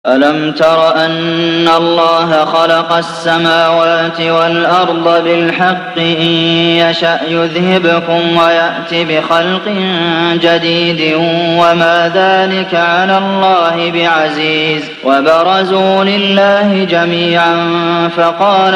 ألم تر أن الله خلق السماوات والأرض بالحق إن يشأ يذهبكم ويأت بخلق جديد وما ذلك على الله بعزيز وبرزوا لله جميعا فقال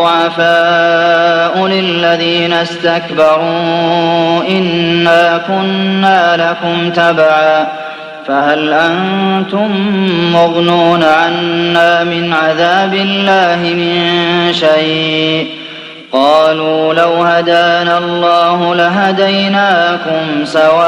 الضعفاء للذين استكبروا إنا كنا لكم تبعا فهل أنتم مغنون عنا من عذاب الله من شيء قالوا لو هدانا الله لهديناكم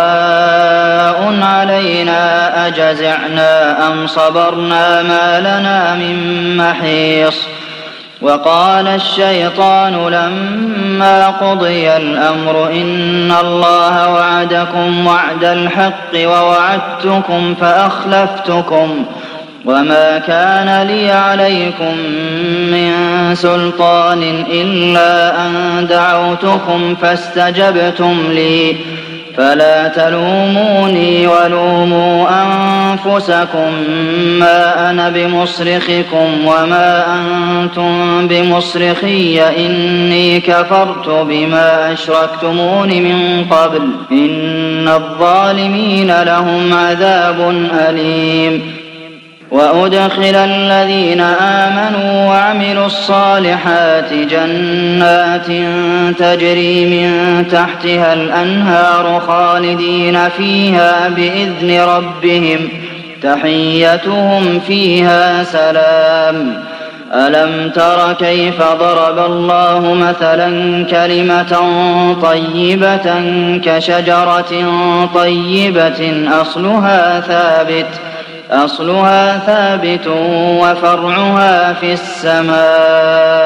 سواء علينا أجزعنا أم صبرنا ما لنا من محيص وقال الشيطان لما قضي الأمر إن الله وعدكم وعد الحق ووعدتكم فأخلفتكم وما كان لي عليكم من سلطان إلا أن دعوتكم فاستجبتم لي فلا تلوموني ولوموا أنفسكم ما أنا بمصرخكم وما أنتم بمصرخي إني كفرت بما أشركتمون من قبل إن الظالمين لهم عذاب أليم وأدخل الذين آمنوا وعملوا الصالحات جنات تجري من تحتها الأنهار خالدين فيها بإذن ربهم تحيتهم فيها سلام ألم تر كيف ضرب الله مثلا كلمة طيبة كشجرة طيبة أصلها ثابت وفرعها في السماء